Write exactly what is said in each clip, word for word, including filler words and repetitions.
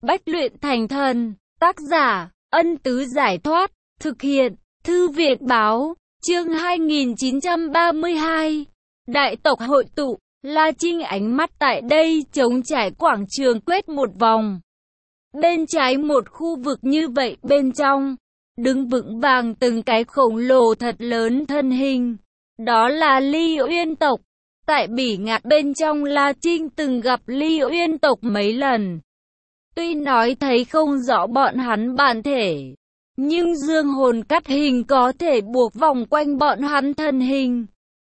Bách luyện thành thần. Tác giả, Ân Tứ Giải Thoát. Thực hiện, Thư viện Báo. Chương hai nghìn chín trăm ba mươi hai. Đại tộc hội tụ. La Trinh ánh mắt tại đây trống trải quảng trường quét một vòng. Bên trái một khu vực như vậy, bên trong đứng vững vàng từng cái khổng lồ thật lớn thân hình. Đó là Ly Uyên tộc. Tại Bỉ Ngạn bên trong, La Trinh từng gặp Ly Uyên tộc mấy lần. Tuy nói thấy không rõ bọn hắn bản thể, nhưng dương hồn cắt hình có thể buộc vòng quanh bọn hắn thân hình.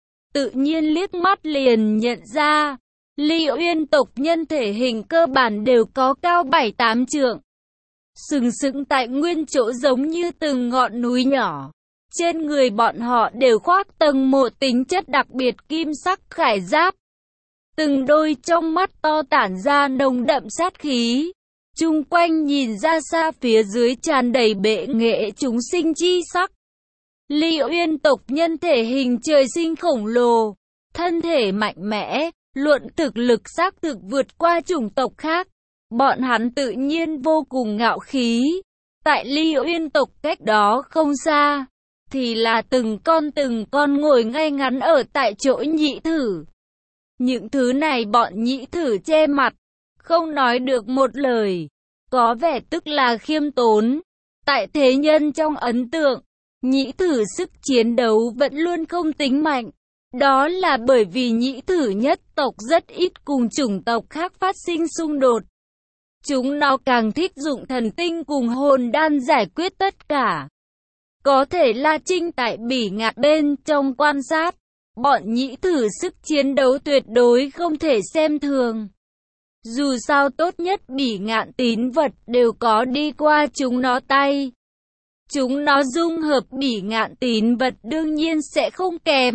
Tự nhiên liếc mắt liền nhận ra, Ly Uyên tộc nhân thể hình cơ bản đều có cao bảy tám trượng. Sừng sững tại nguyên chỗ giống như từng ngọn núi nhỏ. Trên người bọn họ đều khoác tầng một tính chất đặc biệt kim sắc khải giáp. Từng đôi trong mắt to tản ra nồng đậm sát khí. Chung quanh nhìn ra xa phía dưới tràn đầy bệ nghệ chúng sinh chi sắc. Ly Uyên tộc nhân thể hình trời sinh khổng lồ, thân thể mạnh mẽ, luận thực lực xác thực vượt qua chủng tộc khác. Bọn hắn tự nhiên vô cùng ngạo khí. Tại Ly Uyên tộc cách đó không xa, thì là từng con từng con ngồi ngay ngắn ở tại chỗ nhị thử. Những thứ này bọn nhị thử che mặt, không nói được một lời, có vẻ tức là khiêm tốn. Tại thế nhân trong ấn tượng, nhị thử sức chiến đấu vẫn luôn không tính mạnh. Đó là bởi vì nhị thử nhất tộc rất ít cùng chủng tộc khác phát sinh xung đột. Chúng nó càng thích dụng thần tinh cùng hồn đan giải quyết tất cả. Có thể La Trinh tại Bỉ Ngạn bên trong quan sát, bọn nhị thử sức chiến đấu tuyệt đối không thể xem thường. Dù sao tốt nhất Bỉ Ngạn tín vật đều có đi qua chúng nó tay. Chúng nó dung hợp Bỉ Ngạn tín vật đương nhiên sẽ không kém.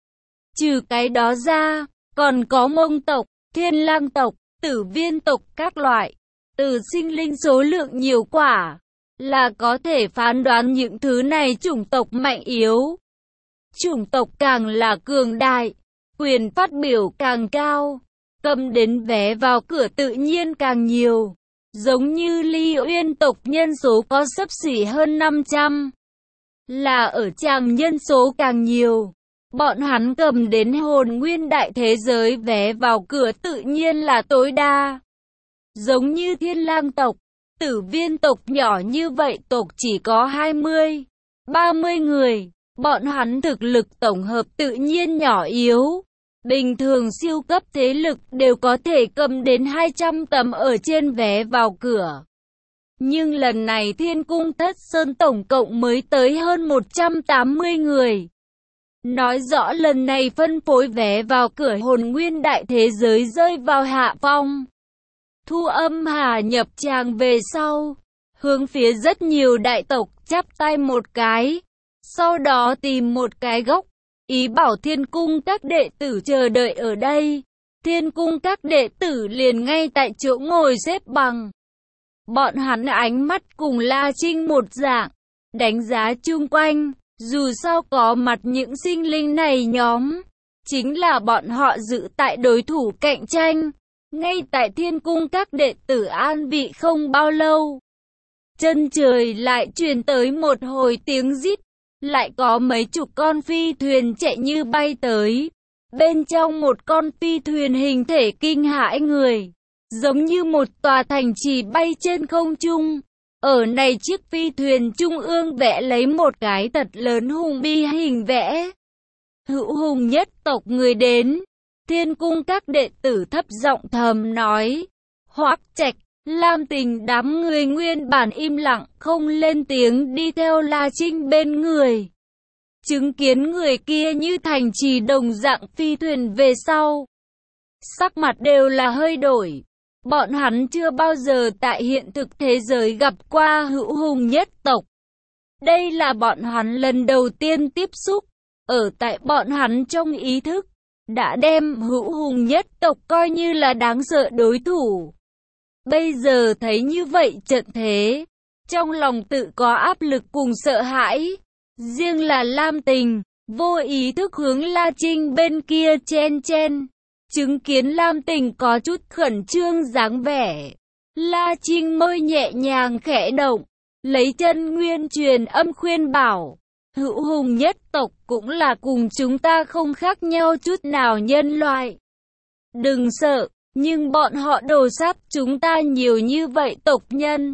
Trừ cái đó ra, còn có Mông tộc, Thiên Lang tộc, Tử Viên tộc các loại. Từ sinh linh số lượng nhiều quả, là có thể phán đoán những thứ này chủng tộc mạnh yếu. Chủng tộc càng là cường đại, quyền phát biểu càng cao, cầm đến vé vào cửa tự nhiên càng nhiều. Giống như Ly Uyên tộc nhân số có xấp xỉ hơn năm trăm, là ở Tràng nhân số càng nhiều. Bọn hắn cầm đến hồn nguyên đại thế giới vé vào cửa tự nhiên là tối đa. Giống như Thiên Lang tộc, Tử Viên tộc nhỏ như vậy tộc chỉ có hai mươi, ba mươi người. Bọn hắn thực lực tổng hợp tự nhiên nhỏ yếu. Bình thường siêu cấp thế lực đều có thể cầm đến hai trăm tấm ở trên vé vào cửa. Nhưng lần này Thiên Cung Thất Sơn tổng cộng mới tới hơn một trăm tám mươi người. Nói rõ lần này phân phối vé vào cửa hồn nguyên đại thế giới rơi vào hạ phong. Thu Âm Hà nhập tràng về sau, hướng phía rất nhiều đại tộc chắp tay một cái, sau đó tìm một cái góc, ý bảo Thiên Cung các đệ tử chờ đợi ở đây. Thiên Cung các đệ tử liền ngay tại chỗ ngồi xếp bằng. Bọn hắn ánh mắt cùng La Trinh một dạng, đánh giá chung quanh, dù sao có mặt những sinh linh này nhóm, chính là bọn họ giữ tại đối thủ cạnh tranh. Ngay tại Thiên Cung các đệ tử an vị không bao lâu, chân trời lại truyền tới một hồi tiếng rít, lại có mấy chục con phi thuyền chạy như bay tới. Bên trong một con phi thuyền hình thể kinh hãi người, giống như một tòa thành trì bay trên không trung. Ở này chiếc phi thuyền trung ương vẽ lấy một cái thật lớn hùng bi hình vẽ. Hữu hùng nhất tộc người đến. Thiên Cung các đệ tử thấp giọng thầm nói. Hoắc Trạch, Lam Tình đám người nguyên bản im lặng không lên tiếng đi theo La Trinh bên người. Chứng kiến người kia như thành trì đồng dạng phi thuyền về sau, sắc mặt đều là hơi đổi. Bọn hắn chưa bao giờ tại hiện thực thế giới gặp qua hữu hùng nhất tộc. Đây là bọn hắn lần đầu tiên tiếp xúc. Ở tại bọn hắn trong ý thức, đã đem hữu hùng nhất tộc coi như là đáng sợ đối thủ. Bây giờ thấy như vậy trận thế, trong lòng tự có áp lực cùng sợ hãi. Riêng là Lam Tình, vô ý thức hướng La Trinh bên kia chen chen. Chứng kiến Lam Tình có chút khẩn trương dáng vẻ, La Trinh môi nhẹ nhàng khẽ động, lấy chân nguyên truyền âm khuyên bảo. Hữu Hùng nhất tộc cũng là cùng chúng ta không khác nhau chút nào nhân loại. Đừng sợ, nhưng bọn họ đồ sát chúng ta nhiều như vậy tộc nhân.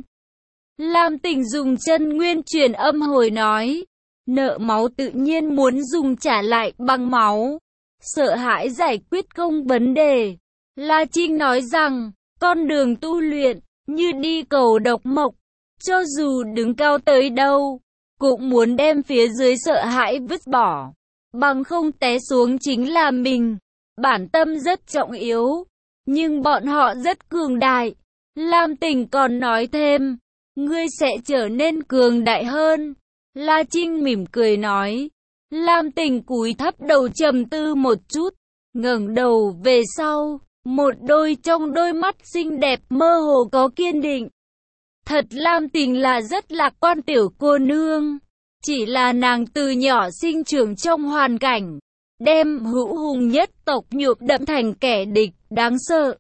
Lam Tình dùng chân nguyên truyền âm hồi nói. Nợ máu tự nhiên muốn dùng trả lại bằng máu. Sợ hãi giải quyết không vấn đề. La Trinh nói rằng, con đường tu luyện, như đi cầu độc mộc. Cho dù đứng cao tới đâu, cũng muốn đem phía dưới sợ hãi vứt bỏ. Bằng không té xuống chính là mình. Bản tâm rất trọng yếu, nhưng bọn họ rất cường đại. Lam Tình còn nói thêm, ngươi sẽ trở nên cường đại hơn. La Trinh mỉm cười nói. Lam Tình cúi thấp đầu trầm tư một chút, ngẩng đầu về sau, một đôi trong đôi mắt xinh đẹp mơ hồ có kiên định. Thật Lam Tình là rất lạc quan tiểu cô nương, chỉ là nàng từ nhỏ sinh trưởng trong hoàn cảnh, đem Hữu Hùng nhất tộc nhuộm đậm thành kẻ địch, đáng sợ.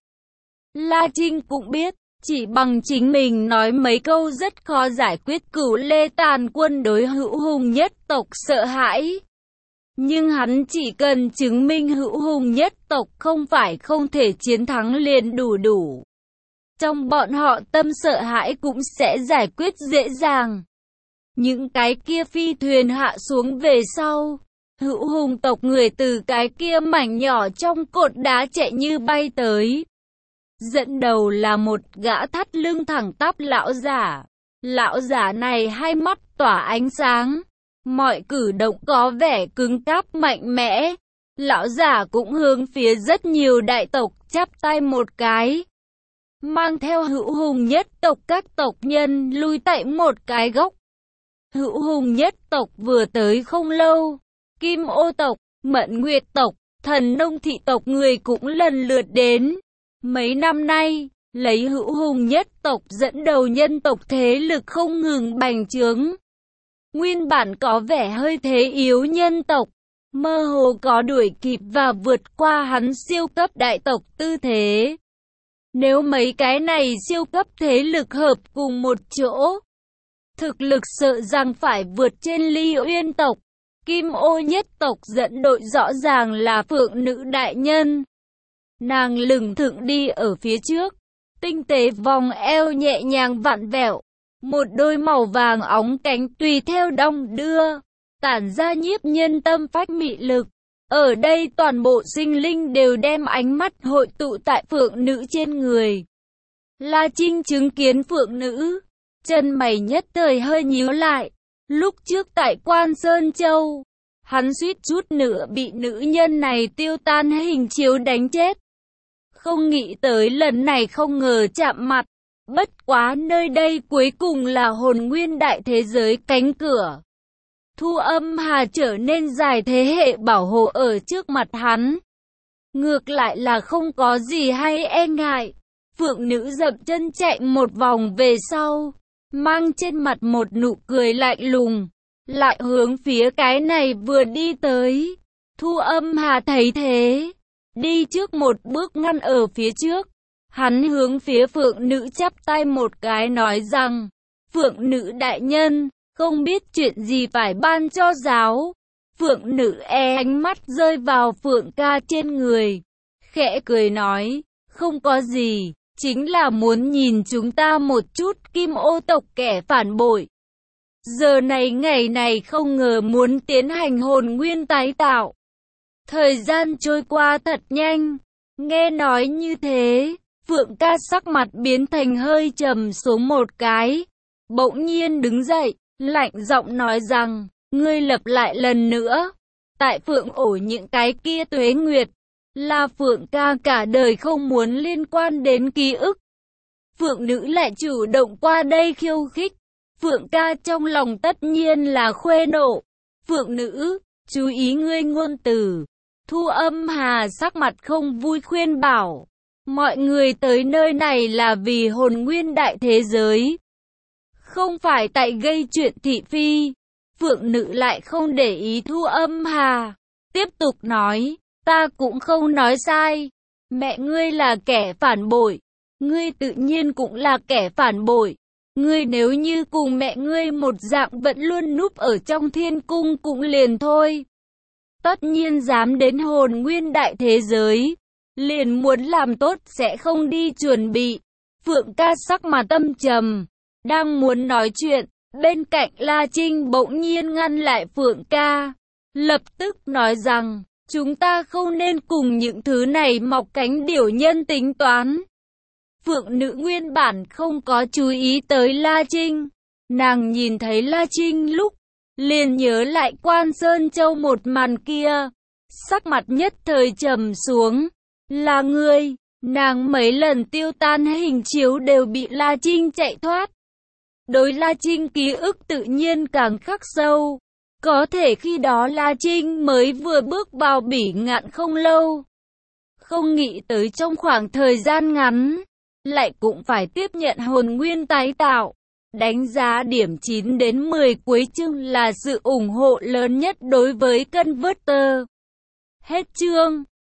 La Trinh cũng biết, chỉ bằng chính mình nói mấy câu rất khó giải quyết Cửu Lê Tàn Quân đối Hữu Hùng nhất tộc sợ hãi. Nhưng hắn chỉ cần chứng minh Hữu Hùng nhất tộc không phải không thể chiến thắng liền đủ đủ. Trong bọn họ tâm sợ hãi cũng sẽ giải quyết dễ dàng. Những cái kia phi thuyền hạ xuống về sau, Hữu Hùng tộc người từ cái kia mảnh nhỏ trong cột đá chạy như bay tới. Dẫn đầu là một gã thắt lưng thẳng tắp lão giả. Lão giả này hai mắt tỏa ánh sáng, mọi cử động có vẻ cứng cáp mạnh mẽ. Lão giả cũng hướng phía rất nhiều đại tộc chắp tay một cái, mang theo Hữu Hùng nhất tộc các tộc nhân lui tại một cái góc. Hữu Hùng nhất tộc vừa tới không lâu, Kim Ô tộc, Mẫn Nguyệt tộc, Thần Nông thị tộc người cũng lần lượt đến. Mấy năm nay, lấy Hữu Hùng nhất tộc dẫn đầu nhân tộc thế lực không ngừng bành trướng. Nguyên bản có vẻ hơi thế yếu nhân tộc, mơ hồ có đuổi kịp và vượt qua hắn siêu cấp đại tộc tư thế. Nếu mấy cái này siêu cấp thế lực hợp cùng một chỗ, thực lực sợ rằng phải vượt trên Ly Uyên tộc. Kim Ô nhất tộc dẫn đội rõ ràng là Phượng Nữ đại nhân. Nàng lừng thững đi ở phía trước, tinh tế vòng eo nhẹ nhàng vặn vẹo, một đôi màu vàng óng cánh tùy theo đong đưa, tản ra nhiếp nhân tâm phách mị lực. Ở đây toàn bộ sinh linh đều đem ánh mắt hội tụ tại Phượng Nữ trên người. La Trinh chứng kiến Phượng Nữ, chân mày nhất thời hơi nhíu lại. Lúc trước tại Quan Sơn Châu, hắn suýt chút nữa bị nữ nhân này tiêu tan hình chiếu đánh chết. Không nghĩ tới lần này không ngờ chạm mặt. Bất quá nơi đây cuối cùng là hồn nguyên đại thế giới cánh cửa. Thu Âm Hà trở nên dài thế hệ bảo hộ ở trước mặt hắn. Ngược lại là không có gì hay e ngại. Phượng Nữ dậm chân chạy một vòng về sau, mang trên mặt một nụ cười lạnh lùng, lại hướng phía cái này vừa đi tới. Thu Âm Hà thấy thế, đi trước một bước ngăn ở phía trước. Hắn hướng phía Phượng Nữ chắp tay một cái nói rằng, Phượng Nữ đại nhân, không biết chuyện gì phải ban cho giáo. Phượng Nữ e ánh mắt rơi vào Phượng ca trên người, khẽ cười nói, không có gì, chính là muốn nhìn chúng ta một chút Kim Ô tộc kẻ phản bội. Giờ này ngày này không ngờ muốn tiến hành hồn nguyên tái tạo. Thời gian trôi qua thật nhanh, nghe nói như thế, Phượng ca sắc mặt biến thành hơi trầm xuống một cái, bỗng nhiên đứng dậy, lạnh giọng nói rằng, ngươi lặp lại lần nữa, tại Phượng ổ những cái kia tuế nguyệt, là Phượng ca cả đời không muốn liên quan đến ký ức. Phượng Nữ lại chủ động qua đây khiêu khích, Phượng ca trong lòng tất nhiên là khuê nộ. Phượng Nữ, chú ý ngươi ngôn từ. Thu Âm Hà sắc mặt không vui khuyên bảo, mọi người tới nơi này là vì hồn nguyên đại thế giới, không phải tại gây chuyện thị phi. Phượng Nữ lại không để ý Thu Âm Hà, tiếp tục nói, ta cũng không nói sai, mẹ ngươi là kẻ phản bội, ngươi tự nhiên cũng là kẻ phản bội. Ngươi nếu như cùng mẹ ngươi một dạng vẫn luôn núp ở trong thiên cung cũng liền thôi. Tất nhiên dám đến hồn nguyên đại thế giới, liền muốn làm tốt sẽ không đi chuẩn bị. Phượng ca sắc mặt âm trầm, đang muốn nói chuyện, bên cạnh La Trinh bỗng nhiên ngăn lại Phượng ca, lập tức nói rằng, chúng ta không nên cùng những thứ này mọc cánh điểu nhân tính toán. Phượng nữ nguyên bản không có chú ý tới La Trinh, nàng nhìn thấy La Trinh lúc, liền nhớ lại Quan Sơn Châu một màn kia, sắc mặt nhất thời trầm xuống, là ngươi. Nàng mấy lần tiêu tan hình chiếu đều bị La Trinh chạy thoát. Đối La Trinh ký ức tự nhiên càng khắc sâu. Có thể khi đó La Trinh mới vừa bước vào Bỉ Ngạn không lâu. Không nghĩ tới trong khoảng thời gian ngắn, lại cũng phải tiếp nhận hồn nguyên tái tạo. Đánh giá điểm chín đến mười cuối chương là sự ủng hộ lớn nhất đối với Converter. Hết chương.